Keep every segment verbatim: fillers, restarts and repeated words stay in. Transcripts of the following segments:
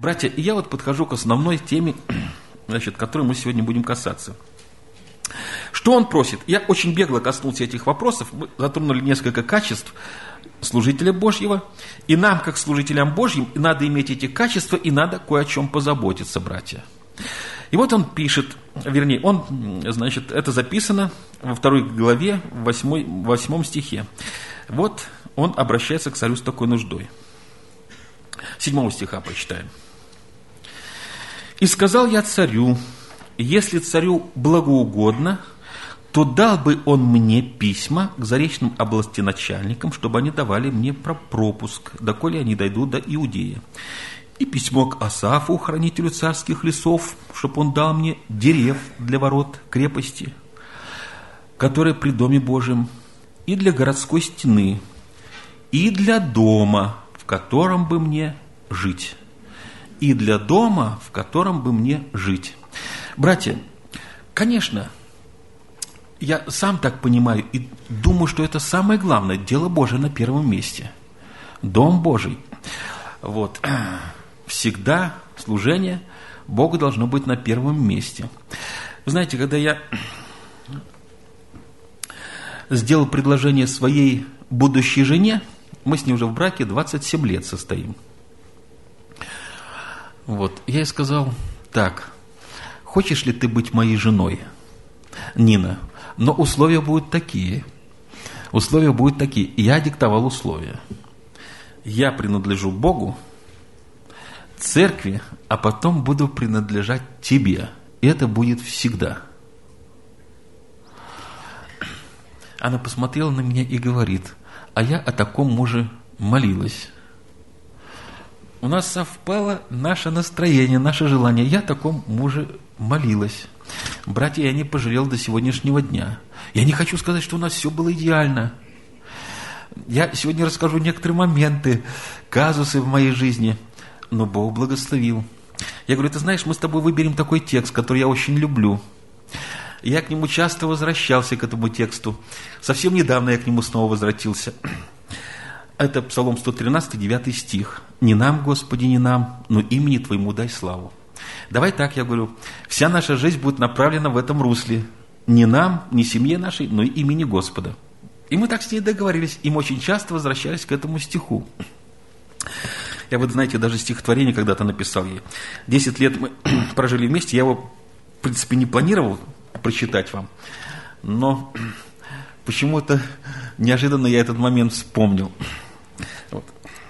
Братья, и я вот подхожу к основной теме, значит, которой мы сегодня будем касаться. Что он просит? Я очень бегло коснулся этих вопросов. Мы затронули несколько качеств служителя Божьего. И нам, как служителям Божьим, надо иметь эти качества, и надо кое о чем позаботиться, братья. И вот он пишет, вернее, он, значит, это записано во второй главе, в восьмой, восьмом стихе. Вот он обращается к царю с такой нуждой. Седьмого стиха прочитаем. «И сказал я царю, если царю благоугодно, то дал бы он мне письма к заречным областеначальникам, чтобы они давали мне пропуск, доколе они дойдут до Иудеи. И письмо к Асафу, хранителю царских лесов, чтобы он дал мне дерев для ворот крепости, которые при доме Божьем, и для городской стены, и для дома, в котором бы мне жить. И для дома, в котором бы мне жить». Братья, конечно, я сам так понимаю и думаю, что это самое главное, дело Божие на первом месте. Дом Божий. Вот. Всегда служение Богу должно быть на первом месте. Вы знаете, когда я сделал предложение своей будущей жене, мы с ней уже в браке двадцать семь лет состоим. Вот. Я ей сказал: так, хочешь ли ты быть моей женой, Нина? Но условия будут такие. Условия будут такие. Я диктовал условия. Я принадлежу Богу, церкви, а потом буду принадлежать тебе. И это будет всегда. Она посмотрела на меня и говорит: а я о таком муже молилась. У нас совпало наше настроение, наше желание. Я о таком муже молилась. Братья, я не пожалел до сегодняшнего дня. Я не хочу сказать, что у нас все было идеально. Я сегодня расскажу некоторые моменты, казусы в моей жизни, но Бог благословил. Я говорю: ты знаешь, мы с тобой выберем такой текст, который я очень люблю. Я к нему часто возвращался, к этому тексту. Совсем недавно я к нему снова возвратился. Это Псалом сто тринадцать, девятый стих. «Не нам, Господи, не нам, но имени Твоему дай славу». Давай так, я говорю, вся наша жизнь будет направлена в этом русле. Не нам, не семье нашей, но и имени Господа. И мы так с ней договорились, и мы очень часто возвращались к этому стиху. Я вот, знаете, даже стихотворение когда-то написал ей. Десять лет мы прожили вместе, я его, в принципе, не планировал прочитать вам, но почему-то неожиданно я этот момент вспомнил. Вот.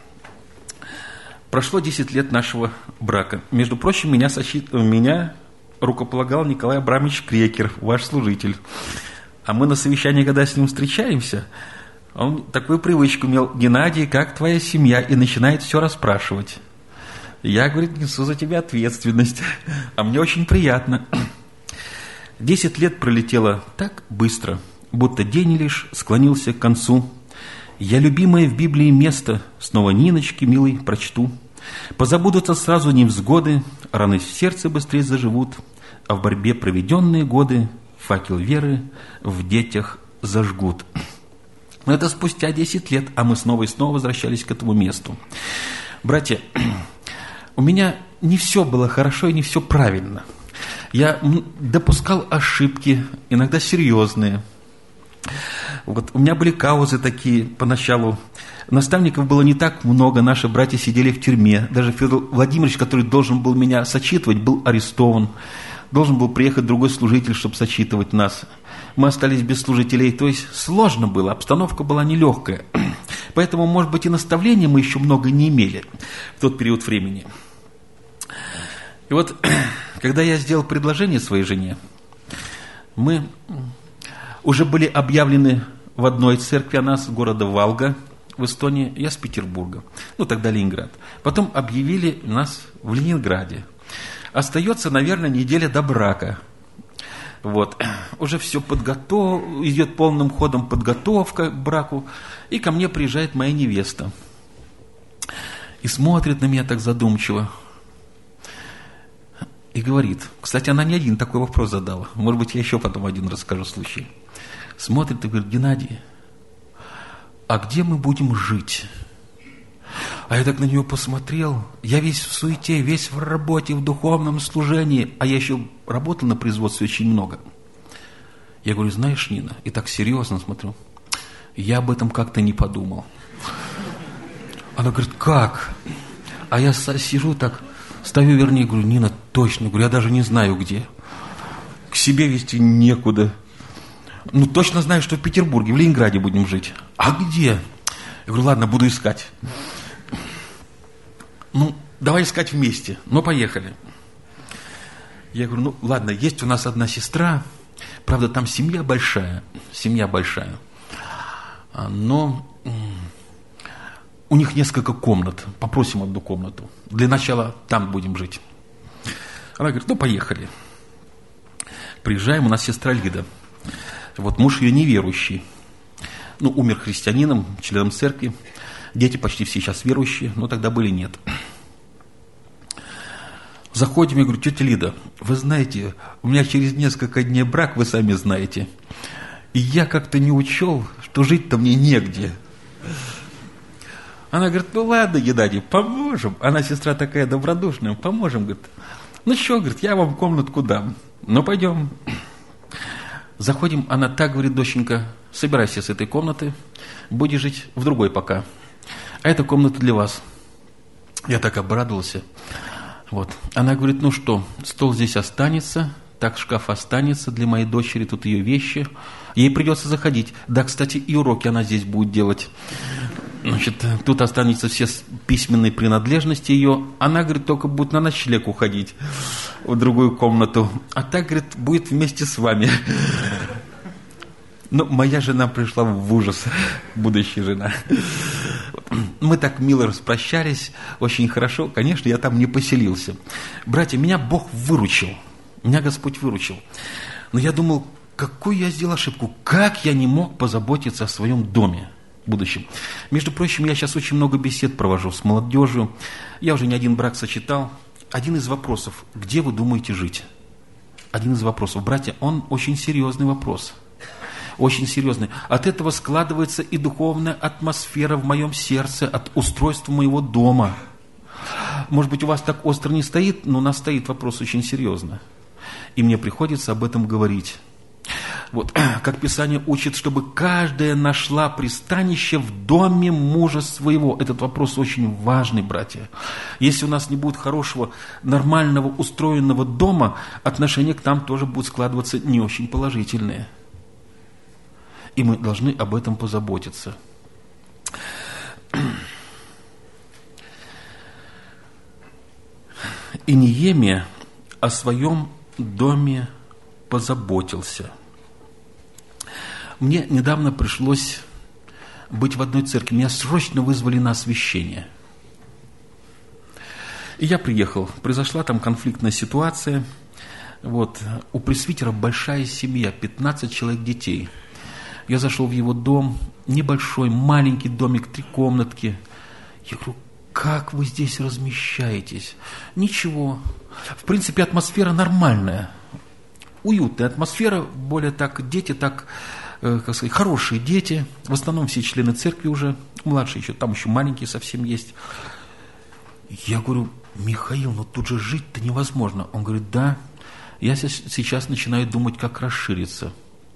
Прошло десять лет нашего брака. Между прочим, меня, сочи... меня рукополагал Николай Абрамович Крекер, ваш служитель. А мы на совещании, когда с ним встречаемся, он такую привычку имел: Геннадий, как твоя семья? И начинает все расспрашивать. Я, говорит, несу за тебя ответственность. А мне очень приятно. Десять лет пролетело так быстро, будто день лишь склонился к концу. Я любимое в Библии место снова Ниночки, милой, прочту. Позабудутся сразу невзгоды, раны в сердце быстрее заживут, а в борьбе проведенные годы факел веры в детях зажгут. Но это спустя десять лет, а мы снова и снова возвращались к этому месту. Братья, у меня не все было хорошо и не все правильно. Я допускал ошибки, иногда серьезные. Вот у меня были каузы такие поначалу. Наставников было не так много, наши братья сидели в тюрьме. Даже Федор Владимирович, который должен был меня сочитывать, был арестован. Должен был приехать другой служитель, чтобы сочитывать нас. Мы остались без служителей. То есть сложно было, обстановка была нелегкая. Поэтому, может быть, и наставления мы еще много не имели в тот период времени. И вот, когда я сделал предложение своей жене, мы уже были объявлены в одной церкви, она с города Валга в Эстонии, я с Петербурга, ну тогда Ленинград. Потом объявили нас в Ленинграде. Остается, наверное, неделя до брака. Вот. Уже все подготов... идет полным ходом подготовка к браку, и ко мне приезжает моя невеста. И смотрит на меня так задумчиво. И говорит, кстати, она не один такой вопрос задала, может быть, я еще потом один расскажу случай. Смотрит и говорит: Геннадий, а где мы будем жить? А я так на нее посмотрел, я весь в суете, весь в работе, в духовном служении, а я еще работал на производстве очень много. Я говорю, знаешь, Нина, и так серьезно смотрю, я об этом как-то не подумал. Она говорит, как? А я сижу так, ставлю вернее, говорю, Нина, точно, говорю, я даже не знаю где. К себе везти некуда. Ну, точно знаю, что в Петербурге, в Ленинграде будем жить. А где? Я говорю, ладно, буду искать. Ну, давай искать вместе. Ну, поехали. Я говорю, ну, ладно, есть у нас одна сестра. Правда, там семья большая. Семья большая. Но у них несколько комнат. Попросим одну комнату. Для начала там будем жить. Она говорит, ну, поехали. Приезжаем, у нас сестра Лида. Вот муж ее неверующий. Ну, умер христианином, членом церкви. Дети почти все сейчас верующие, но тогда были нет. Заходим, я говорю, тетя Лида, вы знаете, у меня через несколько дней брак, вы сами знаете. И я как-то не учел, что жить-то мне негде. Она говорит, ну ладно, Геннадий, поможем. Она сестра такая добродушная, поможем, говорит. Ну что, говорит, я вам комнатку дам. Ну пойдем. Заходим, она так говорит, доченька, собирайся с этой комнаты, будешь жить в другой пока. А эта комната для вас. Я так обрадовался. Вот. Она говорит, ну что, стол здесь останется, так шкаф останется для моей дочери, тут ее вещи. Ей придется заходить. Да, кстати, и уроки она здесь будет делать. Значит, тут останутся все письменные принадлежности ее. Она, говорит, только будет на ночлег уходить в другую комнату. А так, говорит, будет вместе с вами. Ну, моя жена пришла в ужас, будущая жена. Мы так мило распрощались, очень хорошо. Конечно, я там не поселился. Братья, меня Бог выручил. Меня Господь выручил. Но я думал, какую я сделал ошибку. Как я не мог позаботиться о своем доме в будущем. Между прочим, я сейчас очень много бесед провожу с молодежью. Я уже не один брак сочетал. Один из вопросов, где вы думаете жить? Один из вопросов. Братья, он очень серьезный вопрос. Очень серьезный. От этого складывается и духовная атмосфера в моем сердце, от устройства моего дома. Может быть, у вас так остро не стоит, но у нас стоит вопрос очень серьезно. И мне приходится об этом говорить. Вот, как Писание учит, чтобы каждая нашла пристанище в доме мужа своего. Этот вопрос очень важный, братья. Если у нас не будет хорошего, нормального, устроенного дома, отношения к нам тоже будут складываться не очень положительные. И мы должны об этом позаботиться. И Неемия о своем доме позаботился. Мне недавно пришлось быть в одной церкви. Меня срочно вызвали на освящение. И я приехал. Произошла там конфликтная ситуация. Вот. У пресвитера большая семья, пятнадцать человек детей. Я зашел в его дом, небольшой, маленький домик, три комнатки. Я говорю, как вы здесь размещаетесь? Ничего. В принципе, атмосфера нормальная. Уютная атмосфера, более так, дети так, э, как сказать, хорошие дети. В основном все члены церкви уже, младшие еще, там еще маленькие совсем есть. Я говорю, Михаил, ну тут же жить-то невозможно. Он говорит, да, я сейчас начинаю думать, как расшириться.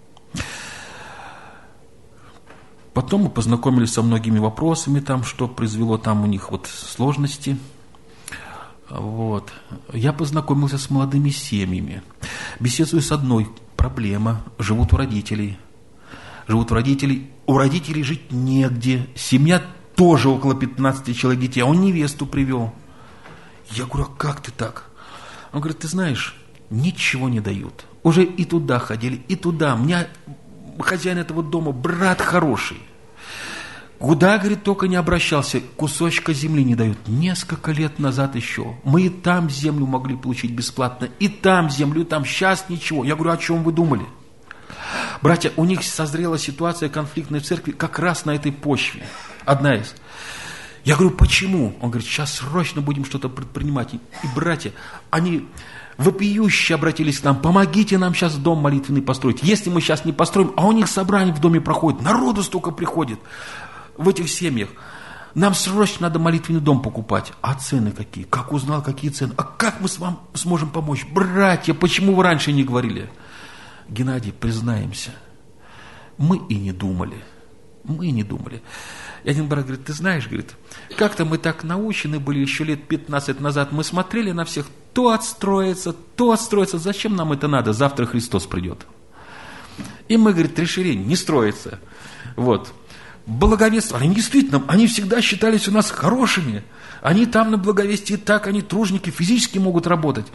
Потом мы познакомились со многими вопросами, там, что произвело там у них вот сложности. Вот. Я познакомился с молодыми семьями. Беседую с одной. Проблема. Живут у родителей. Живут у родителей. У родителей жить негде. Семья тоже около пятнадцати человек детей. А он невесту привел. Я говорю, а как ты так? Он говорит, ты знаешь, ничего не дают. Уже и туда ходили, и туда. У меня хозяин этого дома, брат хороший. Куда, говорит, только не обращался, кусочка земли не дают. Несколько лет назад еще. Мы и там землю могли получить бесплатно, и там землю, и там. Сейчас ничего. Я говорю, о чем вы думали? Братья, у них созрела ситуация конфликтной в церкви как раз на этой почве. Одна из. Я говорю, почему? Он говорит, сейчас срочно будем что-то предпринимать. И, братья, они вопиюще обратились к нам, помогите нам сейчас дом молитвенный построить. Если мы сейчас не построим, а у них собрание в доме проходит, народу столько приходит в этих семьях. нам срочно надо молитвенный дом покупать. А цены какие? Как узнал, какие цены? А как мы с вами сможем помочь? Братья, почему вы раньше не говорили? Геннадий, признаемся, мы и не думали. Мы и не думали. И один брат говорит, ты знаешь, говорит, как-то мы так научены были еще лет пятнадцать назад, мы смотрели на всех, то отстроится, то отстроится. Зачем нам это надо? Завтра Христос придет. И мы, говорит, решили не строиться. Вот. Благовестие. Они действительно, они всегда считались у нас хорошими. Они там на благовестии так, они тружники, физически могут работать.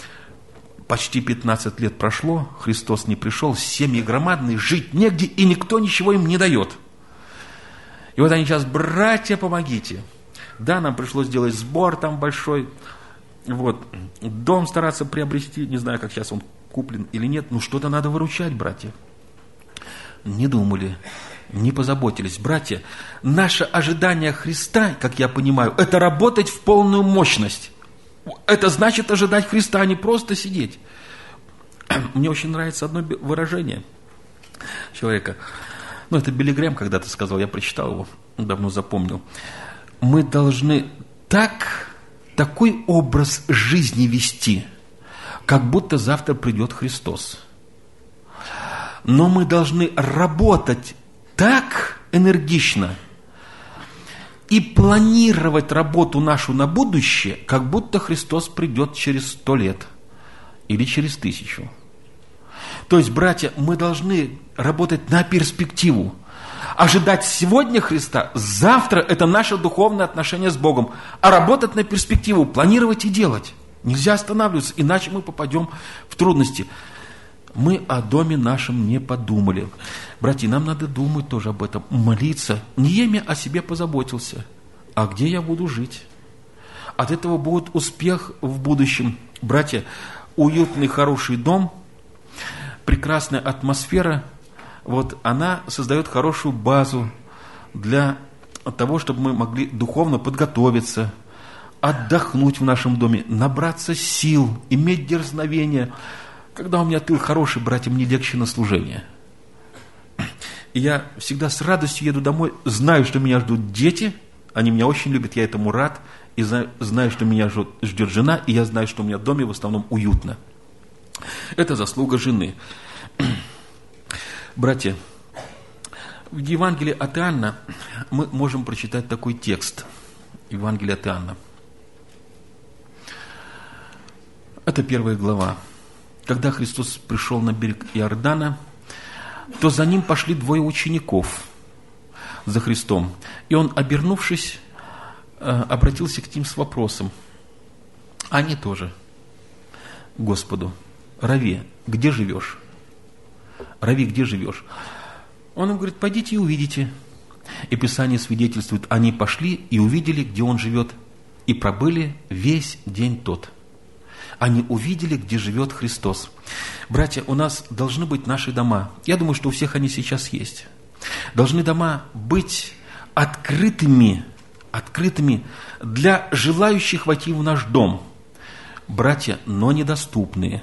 Почти пятнадцать лет прошло, Христос не пришел, семьи громадные, жить негде, и никто ничего им не дает. И вот они сейчас, братья, помогите. Да, нам пришлось сделать сбор там большой. Вот. Дом стараться приобрести, не знаю, как сейчас он куплен или нет, но что-то надо выручать, братья. Не думали, не позаботились. Братья, наше ожидание Христа, как я понимаю, это работать в полную мощность. Это значит ожидать Христа, а не просто сидеть. Мне очень нравится одно выражение человека. Ну, это Билли Грэм когда-то сказал, я прочитал его, давно запомнил. Мы должны так, такой образ жизни вести, как будто завтра придет Христос. Но мы должны работать так энергично и планировать работу нашу на будущее, как будто Христос придет через сто лет или через тысячу. То есть, братья, мы должны работать на перспективу. Ожидать сегодня Христа, завтра – это наше духовное отношение с Богом. А работать на перспективу, планировать и делать. Нельзя останавливаться, иначе мы попадем в трудности. Мы о доме нашем не подумали. Братья, нам надо думать тоже об этом, молиться. Неемия о себе позаботился. А где я буду жить? От этого будет успех в будущем. Братья, уютный, хороший дом, прекрасная атмосфера, вот она создает хорошую базу для того, чтобы мы могли духовно подготовиться, отдохнуть в нашем доме, набраться сил, иметь дерзновение. Когда у меня тыл хороший, братья, мне легче на служение. И я всегда с радостью еду домой, знаю, что меня ждут дети, они меня очень любят, я этому рад, и знаю, что меня ждет жена, и я знаю, что у меня в доме в основном уютно. Это заслуга жены. Братья, в Евангелии от Иоанна мы можем прочитать такой текст. Евангелие от Иоанна. Это первая глава. Когда Христос пришел на берег Иордана, то за ним пошли двое учеников за Христом. И он, обернувшись, обратился к ним с вопросом. Они тоже Господу: Рави, где живешь? Рави, где живешь? Он им говорит: пойдите и увидите. И Писание свидетельствует, они пошли и увидели, где он живет, и пробыли весь день тот. Они увидели, где живет Христос. Братья, у нас должны быть наши дома. Я думаю, что у всех они сейчас есть. Должны дома быть открытыми, открытыми для желающих войти в наш дом. Братья, но недоступные.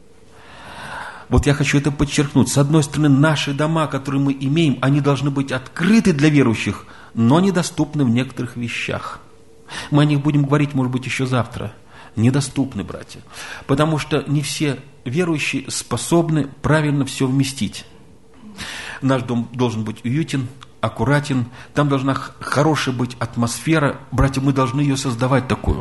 Вот я хочу это подчеркнуть. С одной стороны, наши дома, которые мы имеем, они должны быть открыты для верующих, но недоступны в некоторых вещах. Мы о них будем говорить, может быть, еще завтра. Недоступны, братья. Потому что не все верующие способны правильно все вместить. Наш дом должен быть уютен, аккуратен. Там должна хорошая быть атмосфера. Братья, мы должны ее создавать такую.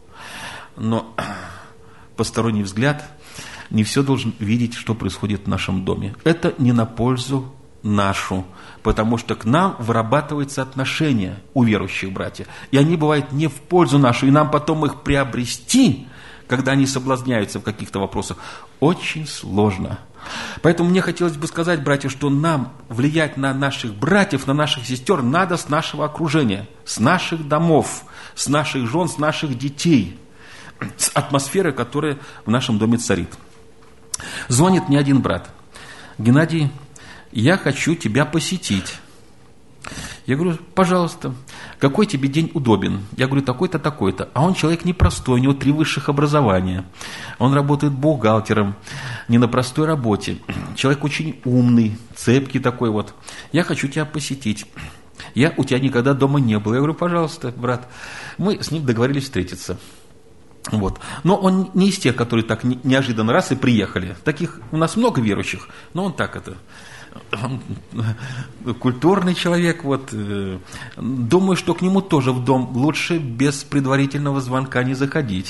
Но посторонний взгляд не все должен видеть, что происходит в нашем доме. Это не на пользу нашу, потому что к нам вырабатываются отношения у верующих, братья. И они бывают не в пользу нашу, и нам потом их приобрести, когда они соблазняются в каких-то вопросах, очень сложно. Поэтому мне хотелось бы сказать, братья, что нам влиять на наших братьев, на наших сестер надо с нашего окружения, с наших домов, с наших жен, с наших детей, с атмосферы, которая в нашем доме царит. Звонит мне один брат: Геннадий, я хочу тебя посетить. Я говорю: пожалуйста, какой тебе день удобен? Я говорю: такой-то, такой-то. А он человек непростой, у него три высших образования. Он работает бухгалтером, не на простой работе. Человек очень умный, цепкий такой вот. Я хочу тебя посетить. Я у тебя никогда дома не был. Я говорю, пожалуйста, брат. Мы с ним договорились встретиться. Вот. Но он не из тех, которые так неожиданно раз и приехали. Таких у нас много верующих, но он так это... культурный человек, вот. Думаю, что к нему тоже в дом лучше без предварительного звонка не заходить.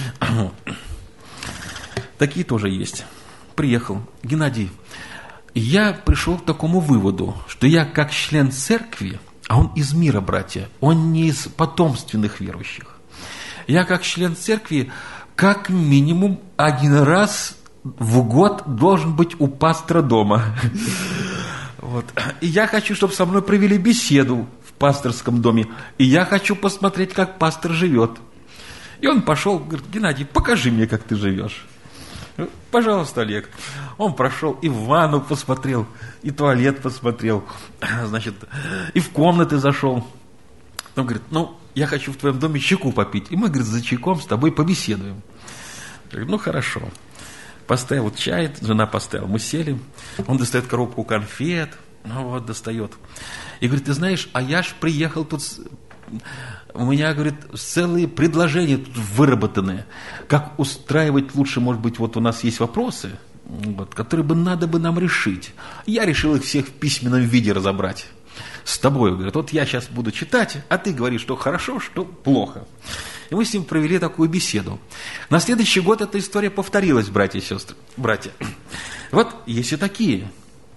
Такие тоже есть. Приехал. Геннадий, я пришел к такому выводу, что я как член церкви, а он из мира, братья, он не из потомственных верующих. Я как член церкви как минимум один раз в год должен быть у пастора дома. Вот. И я хочу, чтобы со мной провели беседу в пасторском доме. И я хочу посмотреть, как пастор живет. И он пошел, говорит, Геннадий, покажи мне, как ты живешь. Пожалуйста, Олег. Он прошел и в ванну посмотрел, и туалет посмотрел, значит, и в комнаты зашел. Он говорит, ну, я хочу в твоем доме чайку попить. И мы, говорит, за чайком с тобой побеседуем. Я говорю, ну, хорошо. Поставил чай, жена поставила, мы сели. Он достает коробку конфет, ну вот, достает. И говорит, ты знаешь, а я ж приехал тут... У меня, говорит, целые предложения тут выработаны. Как устраивать лучше, может быть, вот у нас есть вопросы, вот, которые бы надо бы нам решить. Я решил их всех в письменном виде разобрать. С тобой, говорит, вот я сейчас буду читать, а ты говоришь, что хорошо, что плохо. И мы с ним провели такую беседу. На следующий год эта история повторилась, братья и сестры. Братья. Вот есть и такие.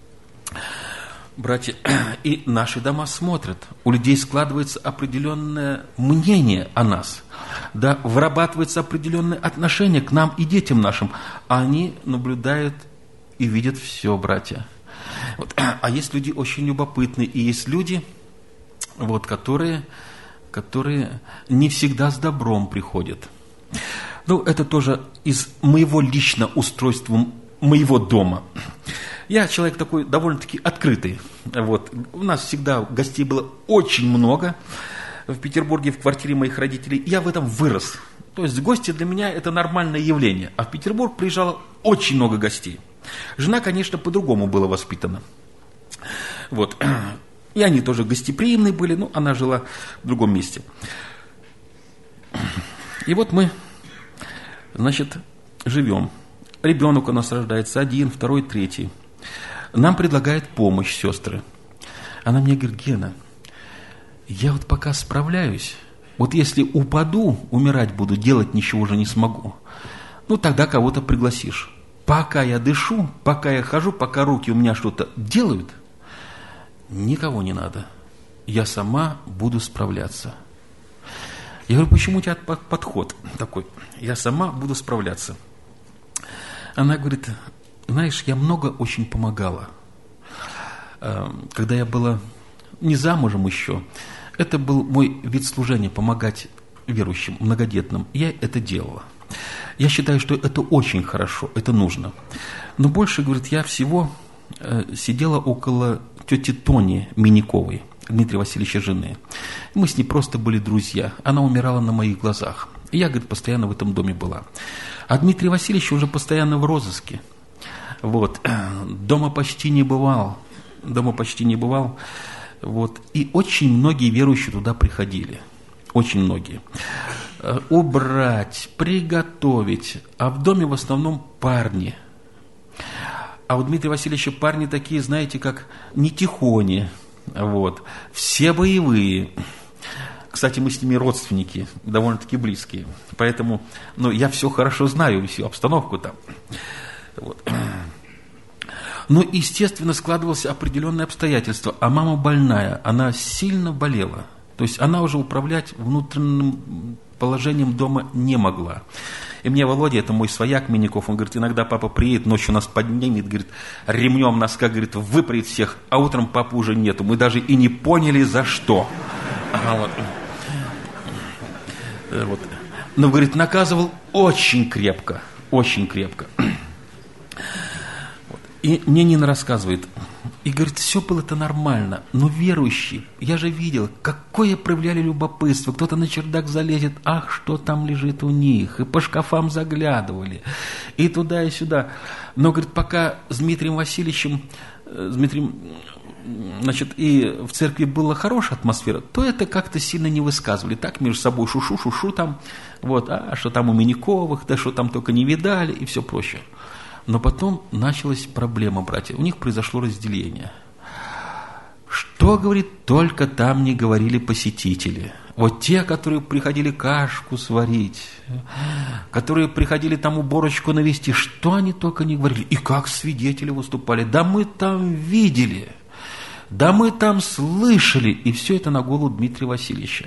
Братья, и наши дома смотрят. У людей складывается определенное мнение о нас. Да, вырабатывается определенное отношение к нам и детям нашим. Они наблюдают и видят все, братья. Вот. А есть люди очень любопытные, и есть люди, вот, которые, которые не всегда с добром приходят. Ну, это тоже из моего личного устройства моего дома. Я человек такой довольно-таки открытый. Вот. У нас всегда гостей было очень много в Петербурге, в квартире моих родителей. Я в этом вырос. То есть гости для меня это нормальное явление. А в Петербург приезжало очень много гостей. Жена, конечно, по-другому была воспитана. Вот. И они тоже гостеприимные были, но она жила в другом месте. И вот мы, значит, живем. Ребенок у нас рождается один, второй, третий. Нам предлагает помощь сестры. Она мне говорит, Гена, я вот пока справляюсь, вот если упаду, умирать буду, делать ничего уже не смогу, ну тогда кого-то пригласишь. Пока я дышу, пока я хожу, пока руки у меня что-то делают, никого не надо. Я сама буду справляться. Я говорю, почему у тебя подход такой? Я сама буду справляться. Она говорит, знаешь, я много очень помогала. Когда я была не замужем еще, это был мой вид служения, помогать верующим, многодетным. Я это делала. Я считаю, что это очень хорошо, это нужно. Но больше, говорит, я всего сидела около тети Тони Миняковой, Дмитрия Васильевича жены. Мы с ней просто были друзья. Она умирала на моих глазах. И я, говорит, постоянно в этом доме была. А Дмитрий Васильевич уже постоянно в розыске. Вот. Дома почти не бывал. Дома почти не бывал. Вот. И очень многие верующие туда приходили. Очень многие. Убрать, приготовить. А в доме в основном парни. А у Дмитрия Васильевича парни такие, знаете, как не тихони. Вот. Все боевые. Кстати, мы с ними родственники, довольно-таки близкие. Поэтому, ну, я все хорошо знаю, всю обстановку там. Вот. Но, естественно, складывалось определенные обстоятельства. А мама больная, она сильно болела. То есть она уже управлять внутренним положением дома не могла. И мне Володя, это мой свояк Миняков, он говорит, иногда папа приедет, ночью нас поднимет, говорит, ремнем нас, как говорит, выпрет всех, а утром папы уже нету. Мы даже и не поняли, за что. А вот. Вот. Но, говорит, наказывал очень крепко, очень крепко. Вот. И мне Нина рассказывает, и говорит, все было-то нормально, но верующие, я же видел, какое проявляли любопытство, кто-то на чердак залезет, ах, что там лежит у них, и по шкафам заглядывали, и туда, и сюда. Но, говорит, пока с Дмитрием Васильевичем, с Дмитрием значит, и в церкви была хорошая атмосфера, то это как-то сильно не высказывали. Так между собой шушу-шушу там, вот, а что там у Миняковых, да что там только не видали и все прочее. Но потом началась проблема, братья. У них произошло разделение. Что, говорит, только там не говорили посетители. Вот те, которые приходили кашку сварить, которые приходили там уборочку навести, что они только не говорили. И как свидетели выступали. Да мы там видели, да мы там слышали. И все это на голову Дмитрия Васильевича.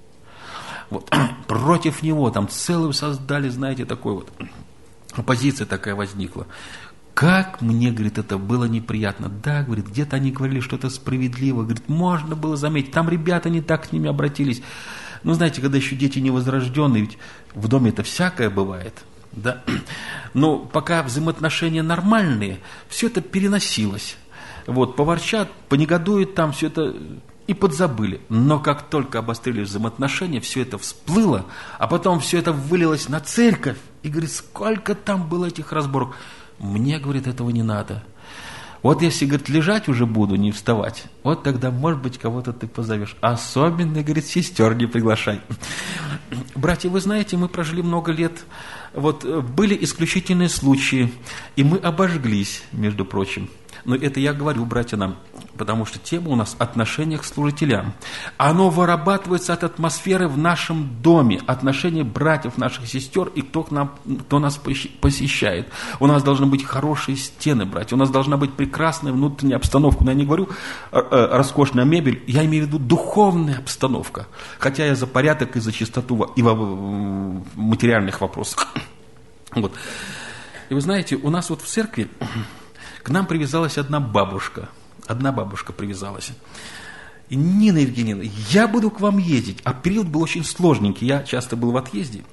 Вот. Против него там целую создали, знаете, такой вот, оппозиция такая возникла. Как мне, говорит, это было неприятно. Да, говорит, где-то они говорили что-то справедливо. Говорит, можно было заметить. Там ребята не так с ними обратились. Ну, знаете, когда еще дети невозрожденные, ведь в доме это всякое бывает. Да? Но пока взаимоотношения нормальные, все это переносилось. Вот, поворчат, понегодуют там, все это и подзабыли. Но как только обострились взаимоотношения, все это всплыло, а потом все это вылилось на церковь. И, говорит, сколько там было этих разборок. Мне, говорит, этого не надо. Вот если, говорит, лежать уже буду, не вставать, вот тогда, может быть, кого-то ты позовешь. Особенно, говорит, сестер не приглашай. Братья, вы знаете, мы прожили много лет. Вот были исключительные случаи, и мы обожглись, между прочим. Но это я говорю, братья, нам, потому что тема у нас отношение к служителям. Оно вырабатывается от атмосферы в нашем доме, отношения братьев, наших сестер и кто, к нам, кто нас посещает. У нас должны быть хорошие стены, братья, у нас должна быть прекрасная внутренняя обстановка. Но я не говорю э, э, роскошная мебель, я имею в виду духовная обстановка. Хотя я за порядок и за чистоту и во в материальных вопросах. Вот. И вы знаете, у нас вот в церкви к нам привязалась одна бабушка. Одна бабушка привязалась. И, Нина Евгеньевна, я буду к вам ездить. А период был очень сложненький. Я часто был в отъезде.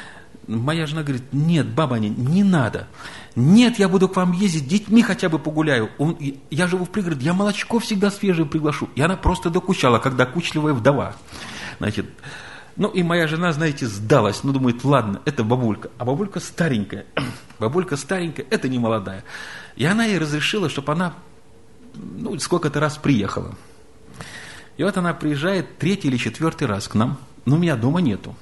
Моя жена говорит, нет, баба, не, не надо. Нет, я буду к вам ездить, детьми хотя бы погуляю. Он, я живу в пригороде, я молочко всегда свежее приглашу. И она просто докучала, как докучливая вдова. Значит, ну и моя жена, знаете, сдалась. Ну, думает, ладно, это бабулька. А бабулька старенькая. Бабулька старенькая, это не молодая. И она ей разрешила, чтобы она, ну, сколько-то раз приехала. И вот она приезжает третий или четвертый раз к нам, но у меня дома нету.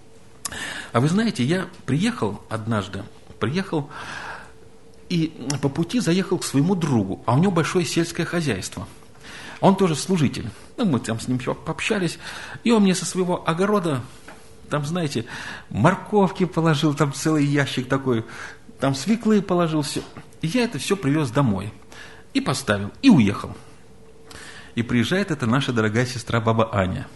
А вы знаете, я приехал однажды, приехал и по пути заехал к своему другу, а у него большое сельское хозяйство. Он тоже служитель. Ну, мы там с ним пообщались, и он мне со своего огорода, там, знаете, морковки положил, там целый ящик такой, там свеклы положил, все. И я это все привез домой. И поставил, и уехал. И приезжает эта наша дорогая сестра баба Аня.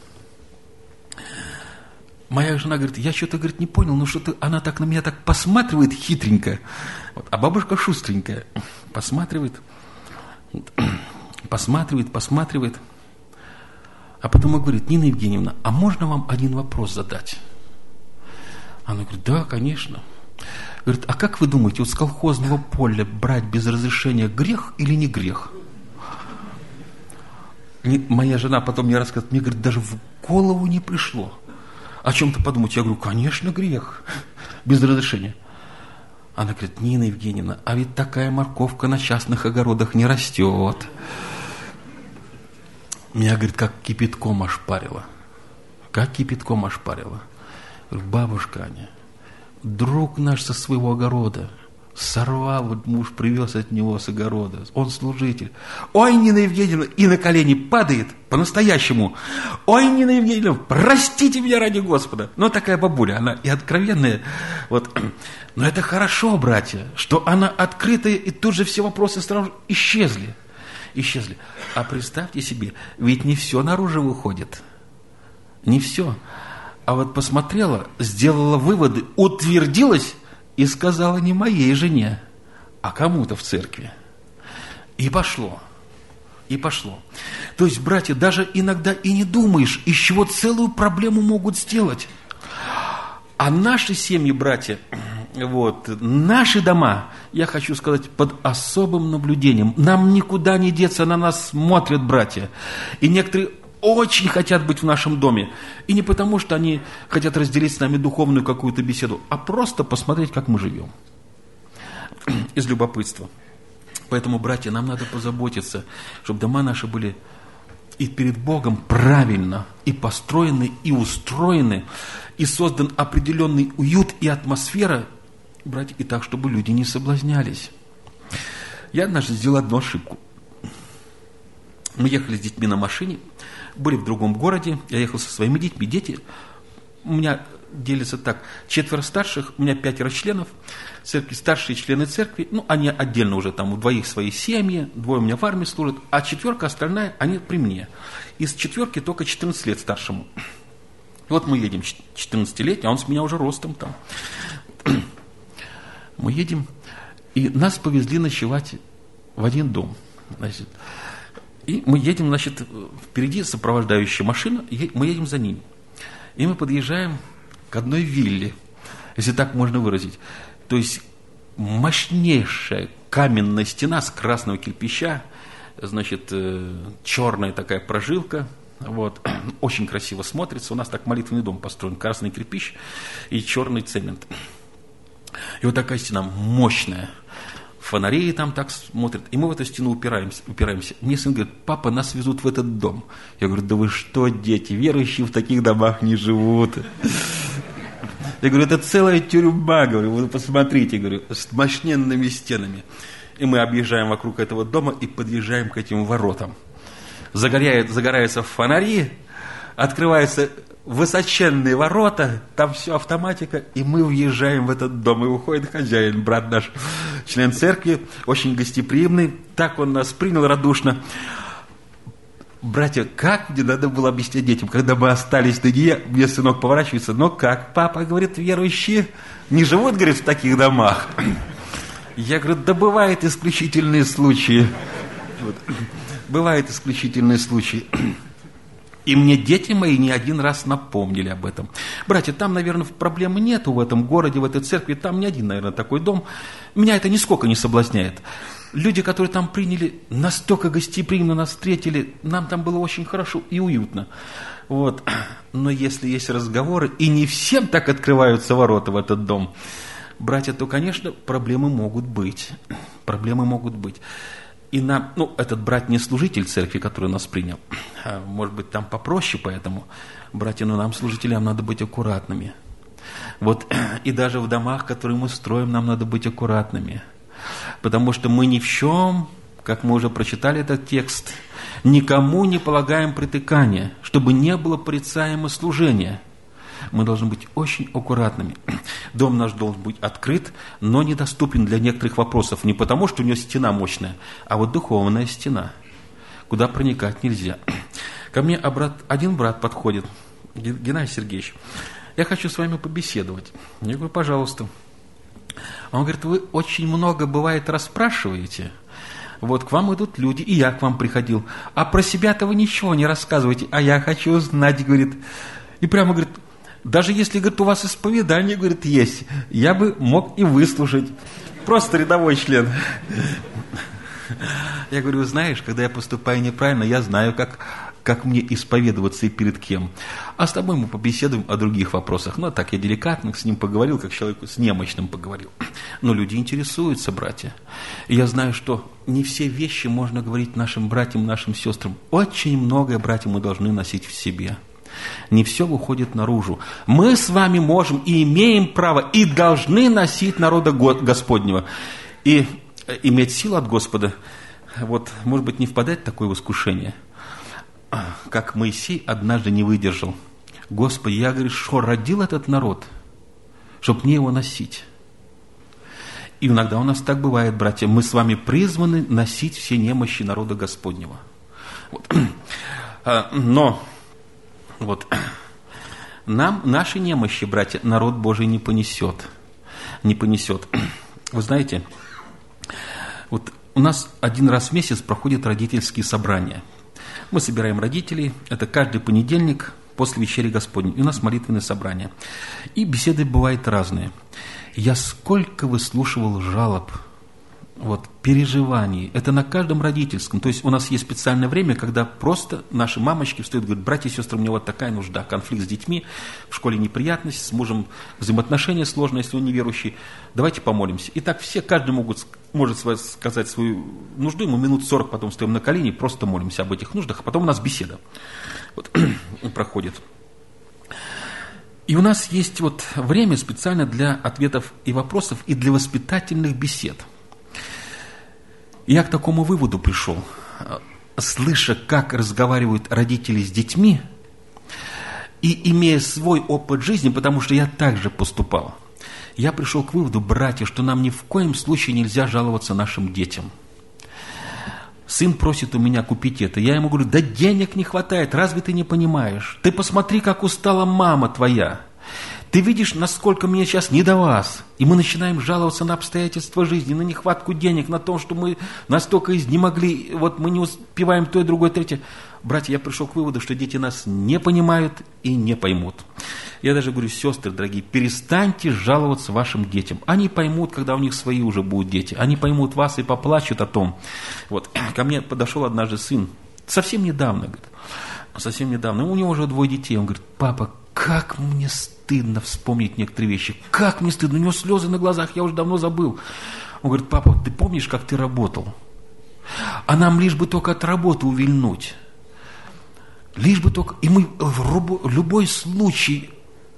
Моя жена говорит, я что-то, говорит, не понял, ну что-то она так на меня так посматривает хитренько. Вот, а бабушка шустренькая. Посматривает, посматривает, посматривает. А потом и говорит, Нина Евгеньевна, а можно вам один вопрос задать? Она говорит, да, конечно. Говорит, а как вы думаете, вот с колхозного поля брать без разрешения грех или не грех? Моя жена потом мне рассказывает, мне, говорит, даже в голову не пришло о чем-то подумать. Я говорю, конечно, грех, без разрешения. Она говорит, Нина Евгеньевна, а ведь такая морковка на частных огородах не растет. Меня, говорит, как кипятком ошпарило. Как кипятком ошпарило. Говорю, бабушка Аня, друг наш со своего огорода сорвал, вот муж привез от него с огорода, он служитель. Ой, Нина Евгеньевна, и на колени падает по-настоящему. Ой, Нина Евгеньевна, простите меня ради Господа. Ну, такая бабуля, она и откровенная. Вот. Но это хорошо, братья, что она открытая, и тут же все вопросы сразу исчезли. Исчезли. А представьте себе, ведь не все наружу выходит. Не все. А вот посмотрела, сделала выводы, утвердилась и сказала не моей жене, а кому-то в церкви. И пошло. И пошло. То есть, братья, даже иногда и не думаешь, из чего целую проблему могут сделать. А наши семьи, братья, вот, наши дома, я хочу сказать, под особым наблюдением. Нам никуда не деться, на нас смотрят братья. И некоторые очень хотят быть в нашем доме. И не потому, что они хотят разделить с нами духовную какую-то беседу, а просто посмотреть, как мы живем. Из любопытства. Поэтому, братья, нам надо позаботиться, чтобы дома наши были и перед Богом правильно, и построены, и устроены, и создан определенный уют и атмосфера, братья, и так, чтобы люди не соблазнялись. Я однажды сделал одну ошибку. Мы ехали с детьми на машине, были в другом городе, я ехал со своими детьми. Дети у меня делятся так: четверо старших, у меня пятеро членов церкви, старшие члены церкви, ну, они отдельно уже, там, у двоих свои семьи, двое у меня в армии служат, а четверка остальная, они при мне. Из четверки только четырнадцать лет старшему. Вот мы едем, четырнадцатилетний, а он с меня уже ростом там. Мы едем, и нас повезли ночевать в один дом, значит. И мы едем, значит, впереди сопровождающая машина, и мы едем за ними. И мы подъезжаем к одной вилле, если так можно выразить. То есть мощнейшая каменная стена с красного кирпича, значит, черная такая прожилка, вот, очень красиво смотрится. У нас так молитвенный дом построен, красный кирпич и черный цемент. И вот такая стена мощная. Фонари там так смотрят, и мы в эту стену упираемся. упираемся. Мне сын говорит: папа, нас везут в этот дом. Я говорю: да вы что, дети, верующие в таких домах не живут. Я говорю: это целая тюрьма, говорю, вы посмотрите, говорю, с мощненными стенами. И мы объезжаем вокруг этого дома и подъезжаем к этим воротам. Загоряют, загораются фонари, открываются высоченные ворота, там все автоматика, и мы въезжаем в этот дом, и выходит хозяин, брат наш, член церкви, очень гостеприимный, так он нас принял радушно. Братья, как мне надо было объяснять детям, когда мы остались наедине, мне сынок поворачивается: но как, папа, говорит, верующие не живут, говорит, в таких домах? Я говорю: да бывают исключительные случаи. Вот. Бывают исключительные случаи. И мне дети мои не один раз напомнили об этом. Братья, там, наверное, проблемы нету в этом городе, в этой церкви. Там не один, наверное, такой дом. Меня это нисколько не соблазняет. Люди, которые там приняли, настолько гостеприимно нас встретили. Нам там было очень хорошо и уютно. Вот. Но если есть разговоры, и не всем так открываются ворота в этот дом, братья, то, конечно, проблемы могут быть. Проблемы могут быть. И нам, ну, этот брат не служитель церкви, который нас принял. Может быть, там попроще, поэтому, братья, но нам, служителям, надо быть аккуратными. Вот, и даже в домах, которые мы строим, нам надо быть аккуратными. Потому что мы ни в чем, как мы уже прочитали этот текст, никому не полагаем притыкания, чтобы не было порицаемо служения. Мы должны быть очень аккуратными. Дом наш должен быть открыт, но недоступен для некоторых вопросов. Не потому, что у него стена мощная, а вот духовная стена, куда проникать нельзя. Ко мне один брат подходит: Геннадий Сергеевич, я хочу с вами побеседовать. Я говорю: пожалуйста. Он говорит: вы очень много, бывает, расспрашиваете. Вот к вам идут люди, и я к вам приходил. А про себя-то вы ничего не рассказываете. А я хочу узнать, говорит. И прямо говорит: даже если, говорит, у вас исповедание, говорит, есть, я бы мог и выслушать. Просто рядовой член. Я говорю: знаешь, когда я поступаю неправильно, я знаю, как, как мне исповедоваться и перед кем. А с тобой мы побеседуем о других вопросах. Ну, так я деликатно с ним поговорил, как человеку с немощным поговорил. Но люди интересуются, братья. И я знаю, что не все вещи можно говорить нашим братьям, нашим сестрам. Очень многое, братья, мы должны носить в себе. Не все выходит наружу. Мы с вами можем и имеем право, и должны носить народа Господнего. И иметь силу от Господа, вот, может быть, не впадать в такое искушение, как Моисей однажды не выдержал. Господи, я, говорю, что родил этот народ, чтобы мне его носить. И иногда у нас так бывает, братья, мы с вами призваны носить все немощи народа Господнего. Вот. Но вот, нам наши немощи, братья, народ Божий не понесет. Не понесет. Вы знаете, вот у нас один раз в месяц проходят родительские собрания. Мы собираем родителей, это каждый понедельник после вечери Господней. И у нас молитвенное собрание. И беседы бывают разные. Я сколько выслушивал жалоб вот, переживаний. Это на каждом родительском. То есть у нас есть специальное время, когда просто наши мамочки встают и говорят: братья и сестры, у меня вот такая нужда, конфликт с детьми, в школе неприятность, с мужем взаимоотношения сложные, если он неверующий, давайте помолимся. И так все, каждый могут, может сказать свою нужду, мы минут сорок потом стоим на колени, просто молимся об этих нуждах, а потом у нас беседа вот, проходит. И у нас есть вот время специально для ответов и вопросов, и для воспитательных бесед. Я к такому выводу пришел, слыша, как разговаривают родители с детьми, и имея свой опыт жизни, потому что я также поступал, я пришел к выводу, братья, что нам ни в коем случае нельзя жаловаться нашим детям. Сын просит у меня купить это. Я ему говорю: да денег не хватает, разве ты не понимаешь? Ты посмотри, как устала мама твоя. Ты видишь, насколько мне сейчас не до вас. И мы начинаем жаловаться на обстоятельства жизни, на нехватку денег, на то, что мы настолько изнемогли, вот мы не успеваем то и другое, третье. Братья, я пришел к выводу, что дети нас не понимают и не поймут. Я даже говорю: сестры дорогие, перестаньте жаловаться вашим детям. Они поймут, когда у них свои уже будут дети. Они поймут вас и поплачут о том. Вот ко мне подошел однажды сын, совсем недавно, говорит, совсем недавно, у него уже двое детей. Он говорит: папа, как мне стыдно вспомнить некоторые вещи. Как мне стыдно, у него слезы на глазах, я уже давно забыл. Он говорит: папа, ты помнишь, как ты работал? А нам лишь бы только от работы увильнуть. Лишь бы только... И мы в любой случай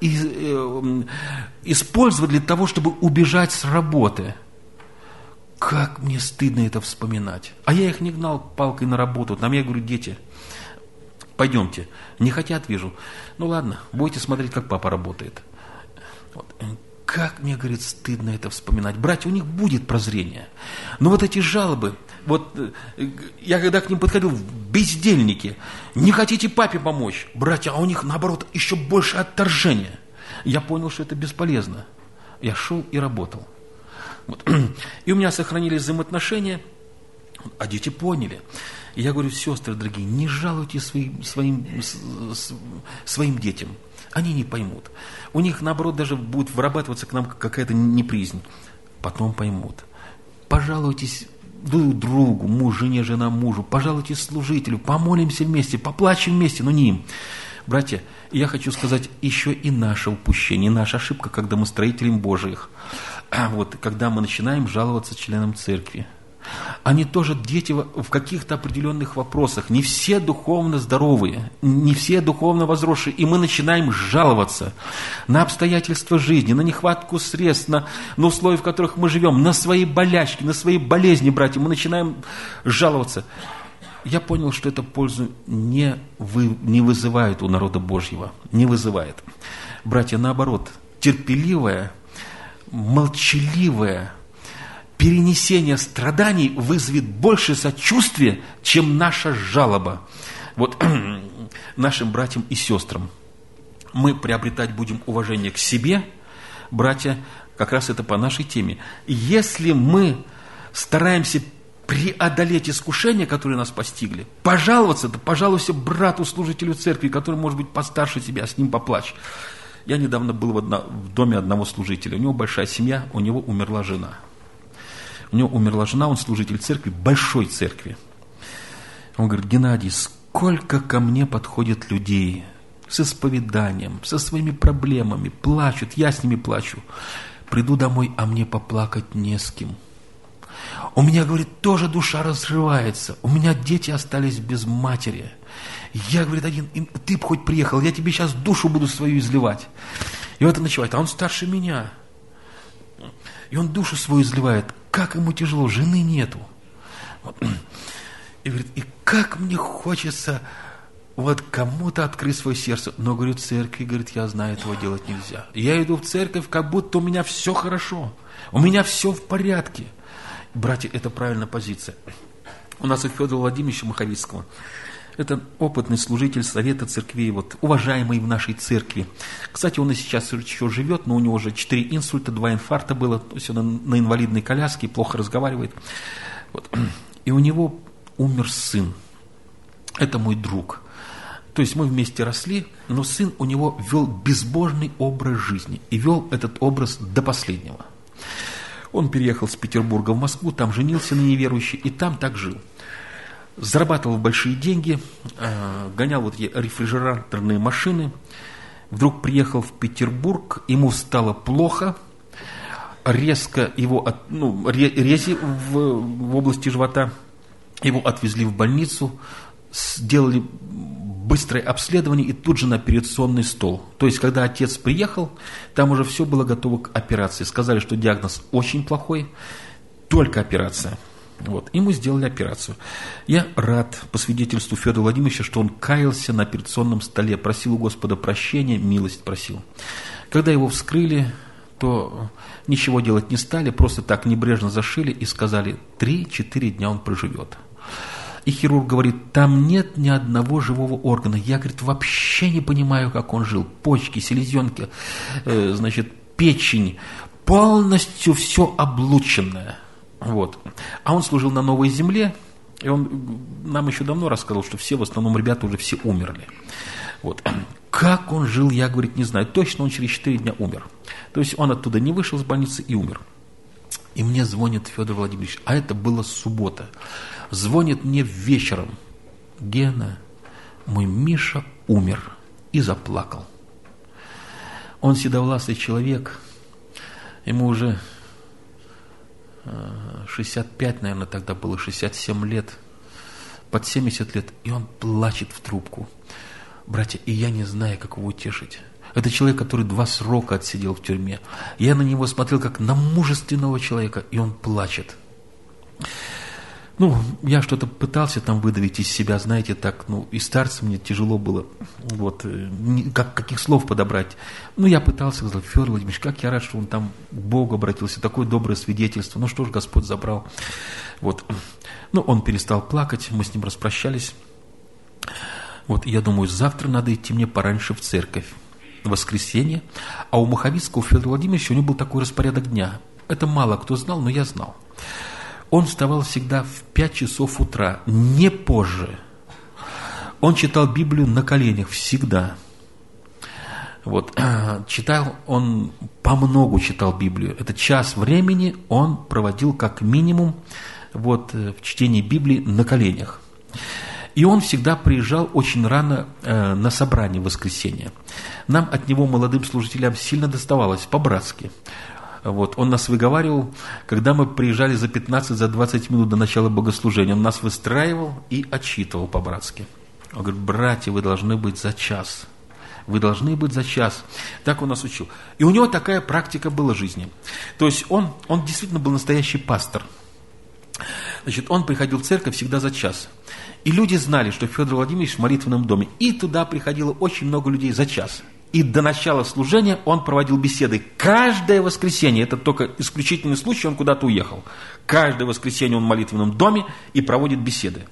использовать для того, чтобы убежать с работы. Как мне стыдно это вспоминать. А я их не гнал палкой на работу. Там я говорю: дети, пойдемте. Не хотят, вижу. Ну ладно, будете смотреть, как папа работает. Вот. Как мне, говорит, стыдно это вспоминать. Братья, у них будет прозрение. Но вот эти жалобы, вот я когда к ним подходил, бездельники, не хотите папе помочь, братья, а у них наоборот еще больше отторжения. Я понял, что это бесполезно. Я шел и работал. Вот. И у меня сохранились взаимоотношения, а дети поняли. И я говорю: сестры дорогие, не жалуйте своим, своим, своим детям. Они не поймут. У них, наоборот, даже будет вырабатываться к нам какая-то неприязнь. Потом поймут. Пожалуйтесь друг другу, муж жене, жена мужу. Пожалуйтесь служителю. Помолимся вместе, поплачем вместе, но не им. Братья, я хочу сказать еще и наше упущение, наша ошибка, когда мы строителям Божиих. А вот когда мы начинаем жаловаться членам церкви. Они тоже дети в каких-то определенных вопросах. Не все духовно здоровые, не все духовно возросшие. И мы начинаем жаловаться на обстоятельства жизни, на нехватку средств, на, на условия, в которых мы живем, на свои болячки, на свои болезни, братья. Мы начинаем жаловаться. Я понял, что это пользу не, вы, не вызывает у народа Божьего. Не вызывает. Братья, наоборот, терпеливая, молчаливая перенесение страданий вызовет больше сочувствия, чем наша жалоба. Вот нашим братьям и сестрам. Мы приобретать будем уважение к себе, братья, как раз это по нашей теме. Если мы стараемся преодолеть искушения, которые нас постигли, пожаловаться, да пожалуйся брату, служителю церкви, который, может быть, постарше тебя, с ним поплачь. Я недавно был в, одно, в доме одного служителя. У него большая семья, у него умерла жена. У него умерла жена, он служитель церкви, большой церкви. Он говорит: Геннадий, сколько ко мне подходит людей с исповеданием, со своими проблемами, плачут, я с ними плачу. Приду домой, а мне поплакать не с кем. У меня, говорит, тоже душа разрывается. У меня дети остались без матери. Я, говорит, один, ты бы хоть приехал, я тебе сейчас душу буду свою изливать. И вот он начинает, а он старше меня. И он душу свою изливает. Как ему тяжело, жены нету. И говорит, и как мне хочется вот кому-то открыть свое сердце. Но, говорит, в церкви, говорит, я знаю, этого делать нельзя. Я иду в церковь, как будто у меня все хорошо. У меня все в порядке. Братья, это правильная позиция. У нас у Федора Владимировича Маховицкого. Это опытный служитель Совета церквей, вот, уважаемый в нашей церкви. Кстати, он и сейчас еще живет, но у него уже четыре инсульта, два инфаркта было, то есть он на инвалидной коляске, плохо разговаривает. Вот. И у него умер сын. Это мой друг. То есть мы вместе росли, но сын у него вел безбожный образ жизни. И вел этот образ до последнего. Он переехал с Петербурга в Москву, там женился на неверующей и там так жил. Зарабатывал большие деньги, гонял вот эти рефрижераторные машины. Вдруг приехал в Петербург, ему стало плохо, резко его, от, ну, рези в, в области живота, его отвезли в больницу, сделали быстрое обследование и тут же на операционный стол. То есть, когда отец приехал, там уже все было готово к операции. Сказали, что диагноз очень плохой, только операция. Вот. Ему сделали операцию. Я рад по свидетельству Федора Владимировича, что он каялся на операционном столе, просил у Господа прощения, милость просил. Когда его вскрыли, то ничего делать не стали, просто так небрежно зашили и сказали, три-четыре дня он проживет. И хирург говорит, там нет ни одного живого органа. Я, говорит, вообще не понимаю, как он жил. Почки, селезенки, э, значит, печень, полностью все облученное. Вот. А он служил на Новой Земле, и он нам еще давно рассказал, что все, в основном ребята уже все умерли. Вот. Как он жил, я, говорит, не знаю. Точно он через четыре дня умер. То есть он оттуда не вышел с больницы и умер. И мне звонит Федор Владимирович, а это была суббота. Звонит мне вечером. Гена, мой Миша умер. И заплакал. Он седовласый человек. Ему уже шестьдесят пять, наверное, тогда было, шестьдесят семь лет. Под семьдесят лет. И он плачет в трубку. Братья, и я не знаю, как его утешить. Это человек, который два срока отсидел в тюрьме. Я на него смотрел как на мужественного человека, и он плачет. Ну, я что-то пытался там выдавить из себя, знаете, так, ну, и старцем мне тяжело было, вот, как, каких слов подобрать. Ну, я пытался, сказать, Федор Владимирович, как я рад, что он там к Богу обратился, такое доброе свидетельство, ну, что ж, Господь забрал. Вот, ну, он перестал плакать, мы с ним распрощались. Вот, я думаю, завтра надо идти мне пораньше в церковь, в воскресенье, а у Маховицкого, у Федора Владимировича, у него был такой распорядок дня. Это мало кто знал, но я знал. Он вставал всегда в пять часов утра, не позже. Он читал Библию на коленях всегда. Вот. Читал он, помногу читал Библию. Это час времени он проводил как минимум вот, в чтении Библии на коленях. И он всегда приезжал очень рано э, на собрание в воскресенье. Нам от него, молодым служителям, сильно доставалось, по-братски. Вот, он нас выговаривал, когда мы приезжали за пятнадцать, за двадцать минут до начала богослужения. Он нас выстраивал и отчитывал по-братски. Он говорит, братья, вы должны быть за час. Вы должны быть за час. Так он нас учил. И у него такая практика была жизни. То есть он, он действительно был настоящий пастор. Значит, он приходил в церковь всегда за час. И люди знали, что Федор Владимирович в молитвенном доме. И туда приходило очень много людей за час. И до начала служения он проводил беседы. Каждое воскресенье, это только исключительный случай, он куда-то уехал. Каждое воскресенье он в молитвенном доме и проводит беседы.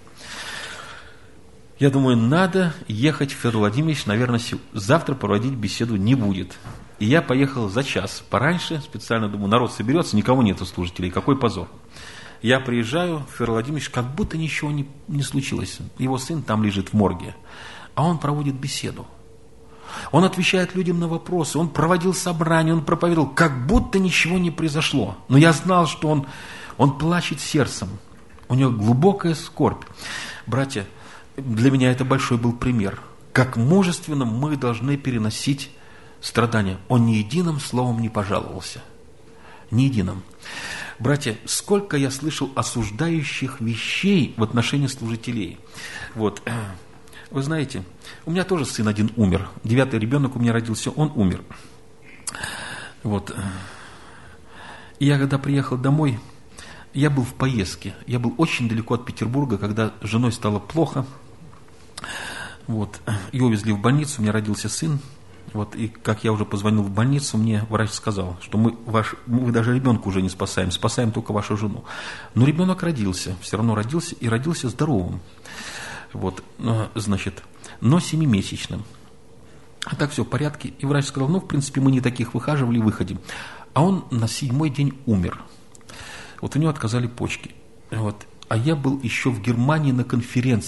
Я думаю, надо ехать, Федор Владимирович, наверное, завтра проводить беседу не будет. И я поехал за час пораньше, специально думаю, народ соберется, никого нету служителей, какой позор. Я приезжаю, Федор Владимирович, как будто ничего не, не случилось. Его сын там лежит в морге, а он проводит беседу. Он отвечает людям на вопросы, он проводил собрания, он проповедовал, как будто ничего не произошло. Но я знал, что он, он плачет сердцем, у него глубокая скорбь. Братья, для меня это большой был пример, как мужественно мы должны переносить страдания. Он ни единым словом не пожаловался, ни единым. Братья, сколько я слышал осуждающих вещей в отношении служителей. Вот. Вы знаете, у меня тоже сын один умер. Девятый ребенок у меня родился, он умер. Вот. И я когда приехал домой, я был в поездке. Я был очень далеко от Петербурга, когда с женой стало плохо. Вот. Ее увезли в больницу, у меня родился сын. Вот. И как я уже позвонил в больницу, мне врач сказал, что мы, ваш, мы даже ребенка уже не спасаем, спасаем только вашу жену. Но ребенок родился, все равно родился, и родился здоровым. Вот, значит, но семимесячным. А так все в порядке. И врач сказал, ну, в принципе, мы не таких выхаживали, выходим. А он на седьмой день умер. Вот у него отказали почки. Вот. А я был еще в Германии на конференции.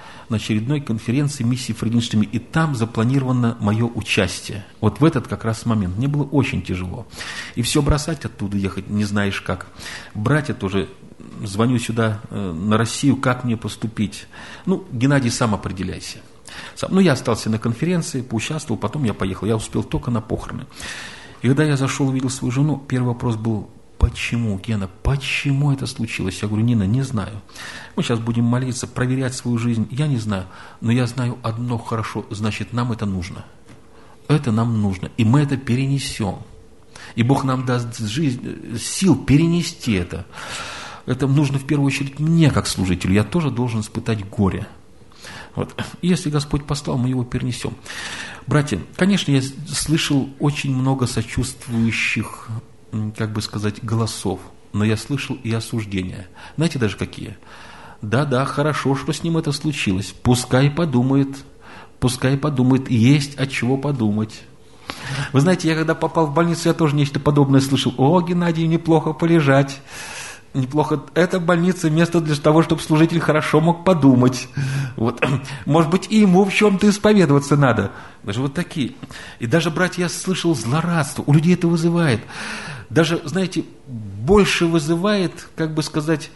на очередной конференции миссии Фриденштейна, и там запланировано мое участие. Вот в этот как раз момент. Мне было очень тяжело. И все бросать оттуда, ехать, не знаешь как. Братья тоже, звоню сюда, э, на Россию, как мне поступить. Ну, Геннадий, сам определяйся. Сам. Ну, я остался на конференции, поучаствовал, потом я поехал. Я успел только на похороны. И когда я зашел, увидел свою жену, первый вопрос был: почему, Гена, почему это случилось? Я говорю: Нина, не знаю. Мы сейчас будем молиться, проверять свою жизнь. Я не знаю, но я знаю одно хорошо, значит, нам это нужно. Это нам нужно, и мы это перенесем. И Бог нам даст жизнь, сил перенести это. Это нужно в первую очередь мне, как служителю. Я тоже должен испытать горе. Вот. И если Господь послал, мы его перенесем. Братья, конечно, я слышал очень много сочувствующих, как бы сказать, голосов, но я слышал и осуждения. Знаете даже какие? Да-да, хорошо, что с ним это случилось. Пускай подумает, пускай подумает, есть от чего подумать. Вы знаете, я когда попал в больницу, я тоже нечто подобное слышал. О, Геннадий, неплохо полежать. Неплохо. Это больница, место для того, чтобы служитель хорошо мог подумать. Вот. Может быть, и ему в чем-то исповедоваться надо. Даже вот такие. И даже, братья, я слышал злорадство. У людей это вызывает. Даже, знаете, больше вызывает, как бы сказать,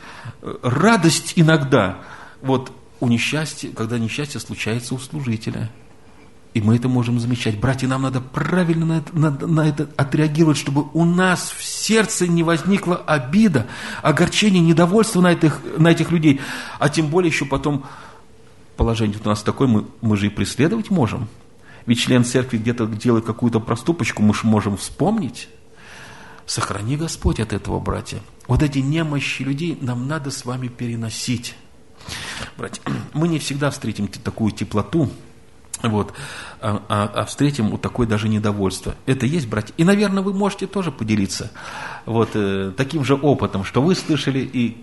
радость иногда. Вот у несчастья, когда несчастье случается у служителя. И мы это можем замечать. Братья, нам надо правильно на это, на, на это отреагировать, чтобы у нас в сердце не возникла обида, огорчение, недовольство на этих, на этих людей. А тем более еще потом положение у нас такое, мы, мы же и преследовать можем. Ведь член церкви где-то делает какую-то проступочку, мы же можем вспомнить. Сохрани Господь от этого, братья. Вот эти немощи людей нам надо с вами переносить. Братья, мы не всегда встретим такую теплоту, вот, а, а, а встретим вот такое даже недовольство. Это есть, братья. И, наверное, вы можете тоже поделиться вот, э, таким же опытом, что вы слышали, и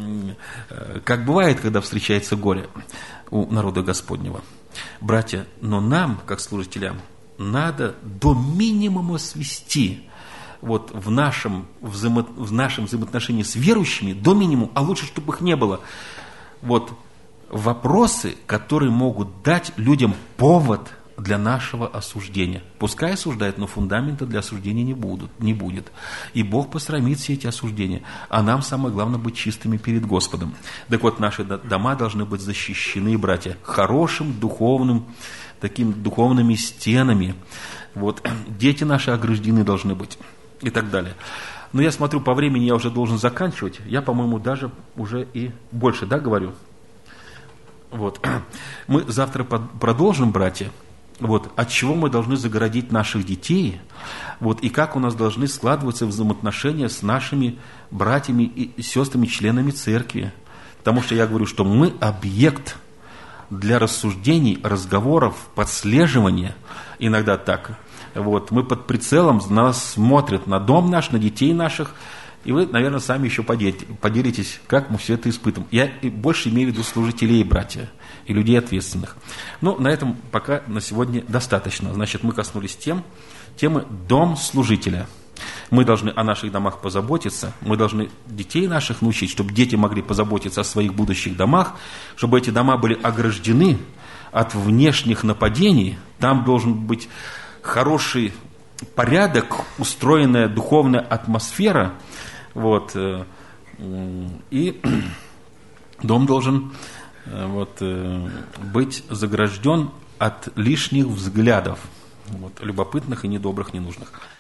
э, как бывает, когда встречается горе у народа Господнего. Братья, но нам, как служителям, надо до минимума свести вот, в, нашем, взаимо, в нашем взаимоотношении с верующими, до минимума, а лучше, чтобы их не было, вот, вопросы, которые могут дать людям повод для нашего осуждения. Пускай осуждают, но фундамента для осуждения не, будут, не будет. И Бог посрамит все эти осуждения. А нам самое главное быть чистыми перед Господом. Так вот, наши дома должны быть защищены, братья, хорошим духовным, такими духовными стенами. Вот. Дети наши ограждены должны быть. И так далее. Но я смотрю, по времени я уже должен заканчивать. Я, по-моему, даже уже и больше, да, говорю? Вот. Мы завтра продолжим, братья, вот, от чего мы должны загородить наших детей, вот, и как у нас должны складываться взаимоотношения с нашими братьями и сестрами, членами церкви. Потому что я говорю, что мы объект для рассуждений, разговоров, подслеживания, иногда так. Вот, мы под прицелом, на нас смотрят, на дом наш, на детей наших. И вы, наверное, сами еще поделитесь, как мы все это испытываем. Я больше имею в виду служителей, братья, и людей ответственных. Ну, на этом пока на сегодня достаточно. Значит, мы коснулись тем, темы «Дом служителя». Мы должны о наших домах позаботиться, мы должны детей наших научить, чтобы дети могли позаботиться о своих будущих домах, чтобы эти дома были ограждены от внешних нападений. Там должен быть хороший порядок, устроенная духовная атмосфера. Вот, и дом должен вот, быть загражден от лишних взглядов, вот, любопытных и недобрых, ненужных.